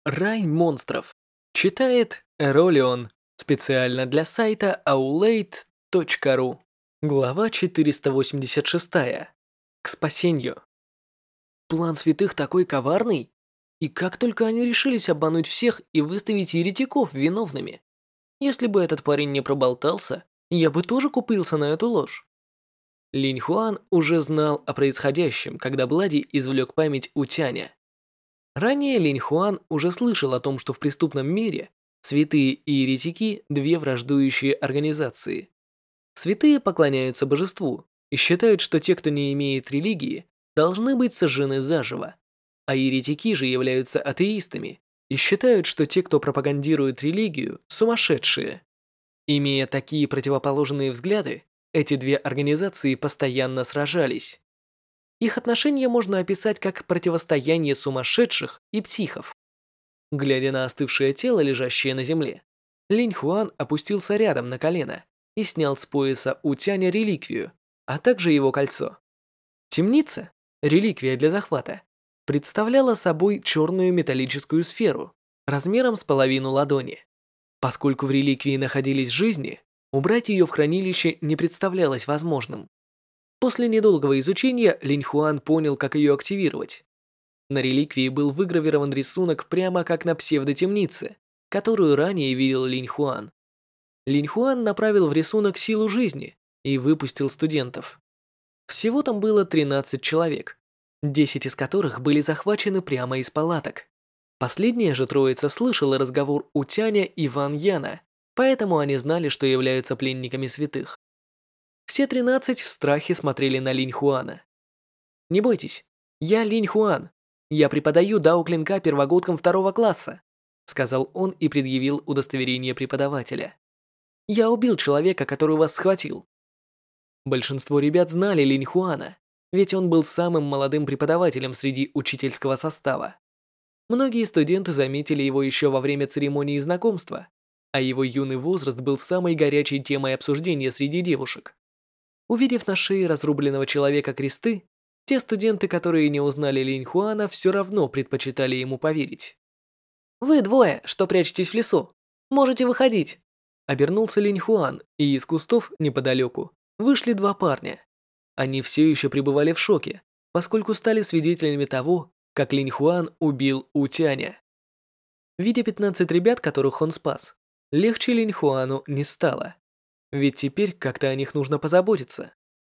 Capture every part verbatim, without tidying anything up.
Рай монстров. Читает Эролион. Специально для сайта аулейт точка ру. Глава четыреста восемьдесят шесть. К спасению. План святых такой коварный? И как только они решились обмануть всех и выставить еретиков виновными? Если бы этот парень не проболтался, я бы тоже купился на эту ложь. Линь Хуан уже знал о происходящем, когда Блади извлек память у Тяня. Ранее Линь Хуан уже слышал о том, что в преступном мире святые и еретики – две враждующие организации. Святые поклоняются божеству и считают, что те, кто не имеет религии, должны быть сожжены заживо, а еретики же являются атеистами и считают, что те, кто пропагандирует религию, сумасшедшие. Имея такие противоположные взгляды, эти две организации постоянно сражались. Их отношения можно описать как противостояние сумасшедших и психов. Глядя на остывшее тело, лежащее на земле, Линь Хуан опустился рядом на колено и снял с пояса у Тяня реликвию, а также его кольцо. Темница, реликвия для захвата, представляла собой черную металлическую сферу размером с половину ладони. Поскольку в реликвии находились жизни, убрать ее в хранилище не представлялось возможным. После недолгого изучения Линь Хуан понял, как ее активировать. На реликвии был выгравирован рисунок прямо как на псевдотемнице, которую ранее видел Линь Хуан. Линь Хуан направил в рисунок силу жизни и выпустил студентов. Всего там было тринадцать человек, десять из которых были захвачены прямо из палаток. Последняя же троица слышала разговор у Тяня и Ван Яна, поэтому они знали, что являются пленниками святых. Все тринадцать в страхе смотрели на Линь Хуана. «Не бойтесь, я Линь Хуан. Я преподаю дао клинка первогодкам второго класса», сказал он и предъявил удостоверение преподавателя. «Я убил человека, который вас схватил». Большинство ребят знали Линь Хуана, ведь он был самым молодым преподавателем среди учительского состава. Многие студенты заметили его еще во время церемонии знакомства, а его юный возраст был самой горячей темой обсуждения среди девушек. Увидев на шее разрубленного человека кресты, те студенты, которые не узнали Линь Хуана, все равно предпочитали ему поверить. «Вы двое, что прячетесь в лесу, можете выходить!» Обернулся Линь Хуан, и из кустов неподалеку вышли два парня. Они все еще пребывали в шоке, поскольку стали свидетелями того, как Линь Хуан убил У Тяня. Видя пятнадцать ребят, которых он спас, легче Линь Хуану не стало. Ведь теперь как-то о них нужно позаботиться.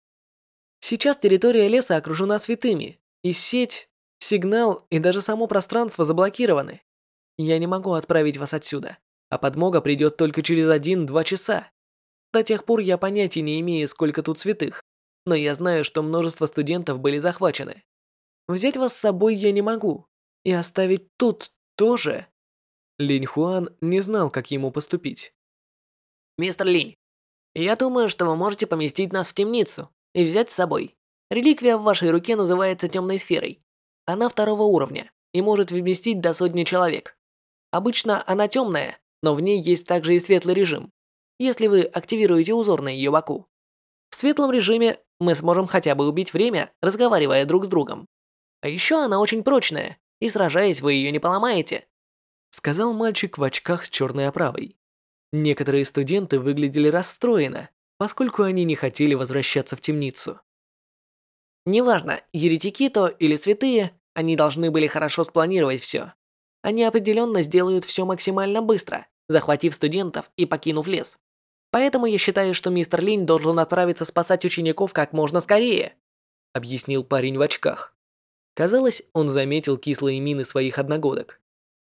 Сейчас территория леса окружена святыми, и сеть, сигнал и даже само пространство заблокированы. Я не могу отправить вас отсюда, а подмога придет только через один-два часа. До тех пор я понятия не имею, сколько тут святых, но я знаю, что множество студентов были захвачены. Взять вас с собой я не могу, и оставить тут тоже. Линь Хуан не знал, как ему поступить. «Мистер Линь, я думаю, что вы можете поместить нас в темницу и взять с собой. Реликвия в вашей руке называется темной сферой. Она второго уровня и может вместить до сотни человек. Обычно она темная, но в ней есть также и светлый режим, если вы активируете узор на ее боку. В светлом режиме мы сможем хотя бы убить время, разговаривая друг с другом. А еще она очень прочная, и сражаясь, вы ее не поломаете», сказал мальчик в очках с черной оправой. Некоторые студенты выглядели расстроенно, поскольку они не хотели возвращаться в темницу. «Неважно, еретики то или святые, они должны были хорошо спланировать все. Они определенно сделают все максимально быстро, захватив студентов и покинув лес. Поэтому я считаю, что мистер Линь должен отправиться спасать учеников как можно скорее», объяснил парень в очках. Казалось, он заметил кислые мины своих одногодок.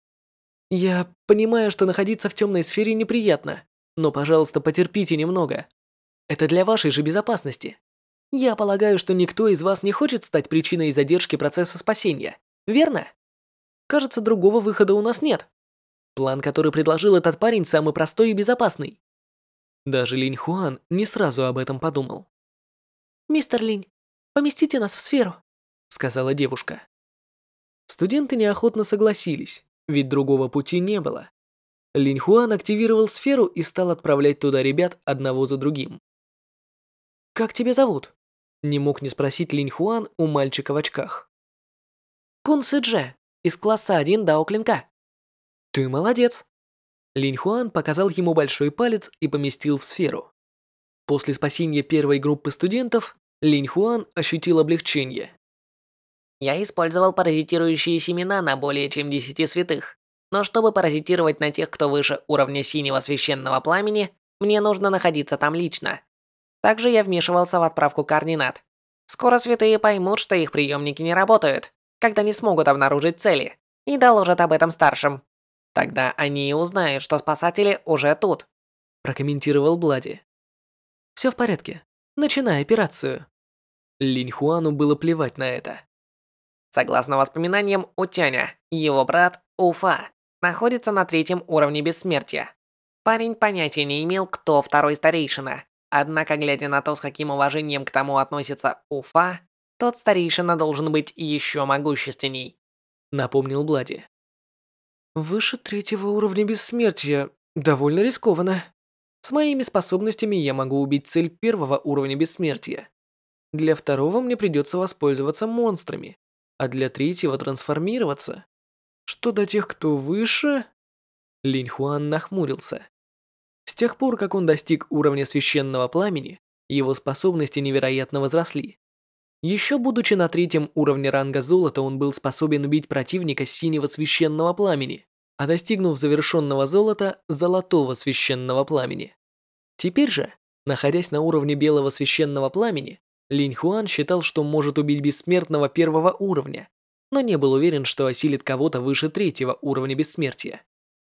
«Я понимаю, что находиться в темной сфере неприятно, но, пожалуйста, потерпите немного. Это для вашей же безопасности. Я полагаю, что никто из вас не хочет стать причиной задержки процесса спасения, верно? Кажется, другого выхода у нас нет. План, который предложил этот парень, самый простой и безопасный». Даже Линь Хуан не сразу об этом подумал. «Мистер Линь, поместите нас в сферу», сказала девушка. Студенты неохотно согласились, ведь другого пути не было. Линь Хуан активировал сферу и стал отправлять туда ребят одного за другим. «Как тебя зовут?» Не мог не спросить Линь Хуан у мальчика в очках. «Кун Сы Дже, из класса один дао клинка». Ты молодец. Линь Хуан показал ему большой палец и поместил в сферу. После спасения первой группы студентов, Линь Хуан ощутил облегчение. Я использовал паразитирующие семена на более чем десяти святых. Но чтобы паразитировать на тех, кто выше уровня синего священного пламени, мне нужно находиться там лично. Также я вмешивался в отправку координат. Скоро святые поймут, что их приемники не работают, когда не смогут обнаружить цели, и доложат об этом старшим. Тогда они и узнают, что спасатели уже тут, Прокомментировал Блади. Все в порядке. Начинай операцию. Линь Хуану было плевать на это. Согласно воспоминаниям Утяня, его брат Уфа находится на третьем уровне бессмертия. Парень понятия не имел, кто второй старейшина. Однако, глядя на то, с каким уважением к тому относится Уфа, тот старейшина должен быть еще могущественней, Напомнил Блади. Выше третьего уровня бессмертия. Довольно рискованно. С моими способностями я могу убить цель первого уровня бессмертия. Для второго мне придется воспользоваться монстрами, а для третьего трансформироваться. Что до тех, кто выше... Линь Хуан нахмурился. С тех пор, как он достиг уровня священного пламени, его способности невероятно возросли. Еще будучи на третьем уровне ранга золота, он был способен убить противника с синего священного пламени, а достигнув завершенного золота, золотого священного пламени. Теперь же, находясь на уровне белого священного пламени, Линь Хуан считал, что может убить бессмертного первого уровня, но не был уверен, что осилит кого-то выше третьего уровня бессмертия.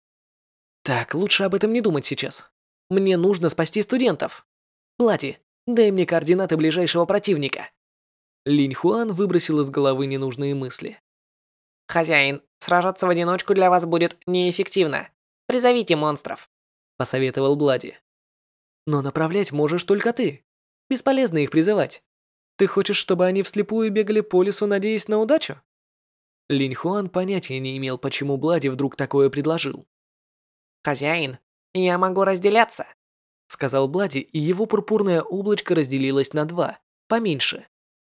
Так, лучше об этом не думать сейчас. Мне нужно спасти студентов. Блади, дай мне координаты ближайшего противника. Линь Хуан выбросил из головы ненужные мысли. «Хозяин, сражаться в одиночку для вас будет неэффективно. Призовите монстров», — посоветовал Блади. «Но направлять можешь только ты. Бесполезно их призывать. Ты хочешь, чтобы они вслепую бегали по лесу, надеясь на удачу?» Линь Хуан понятия не имел, почему Блади вдруг такое предложил. «Хозяин, я могу разделяться», — сказал Блади, и его пурпурное облачко разделилось на два, поменьше.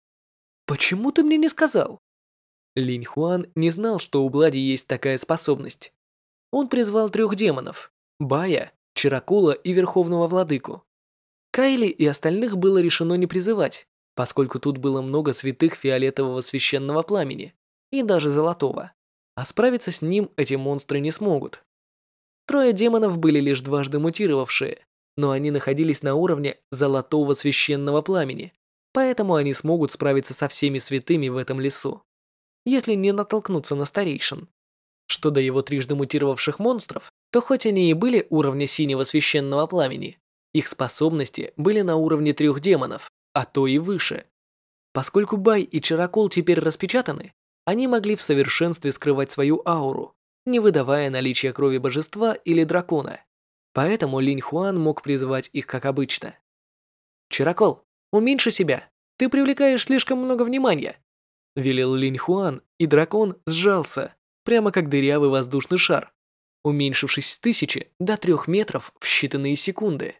«Почему ты мне не сказал?» Линь Хуан не знал, что у Блади есть такая способность. Он призвал трех демонов – Бая, Чиракула и Верховного Владыку. Кайли и остальных было решено не призывать, поскольку тут было много святых фиолетового священного пламени и даже золотого, а справиться с ним эти монстры не смогут. Трое демонов были лишь дважды мутировавшие, но они находились на уровне золотого священного пламени, поэтому они смогут справиться со всеми святыми в этом лесу, если не натолкнуться на старейшин. Что до его трижды мутировавших монстров, то хоть они и были уровня синего священного пламени, их способности были на уровне трех демонов, а то и выше. Поскольку Бай и Чиракул теперь распечатаны, они могли в совершенстве скрывать свою ауру, не выдавая наличие крови божества или дракона. Поэтому Линь Хуан мог призвать их как обычно. «Чиракул, уменьши себя, ты привлекаешь слишком много внимания», велел Линь Хуан, и дракон сжался, прямо как дырявый воздушный шар, уменьшившись с тысячи до трех метров в считанные секунды.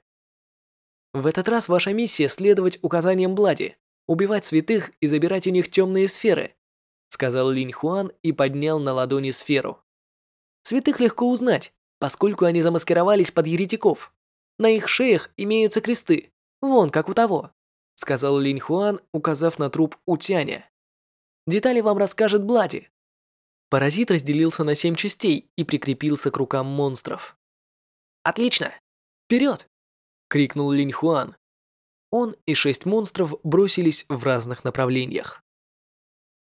В этот раз ваша миссия следовать указаниям Блади, убивать святых и забирать у них темные сферы, сказал Линь Хуан и поднял на ладони сферу. Святых легко узнать, поскольку они замаскировались под еретиков. На их шеях имеются кресты, вон как у того, сказал Линь Хуан, указав на труп Утяня. Детали вам расскажет Блади. Паразит разделился на семь частей и прикрепился к рукам монстров. «Отлично! Вперед!» — крикнул Линь Хуан. Он и шесть монстров бросились в разных направлениях.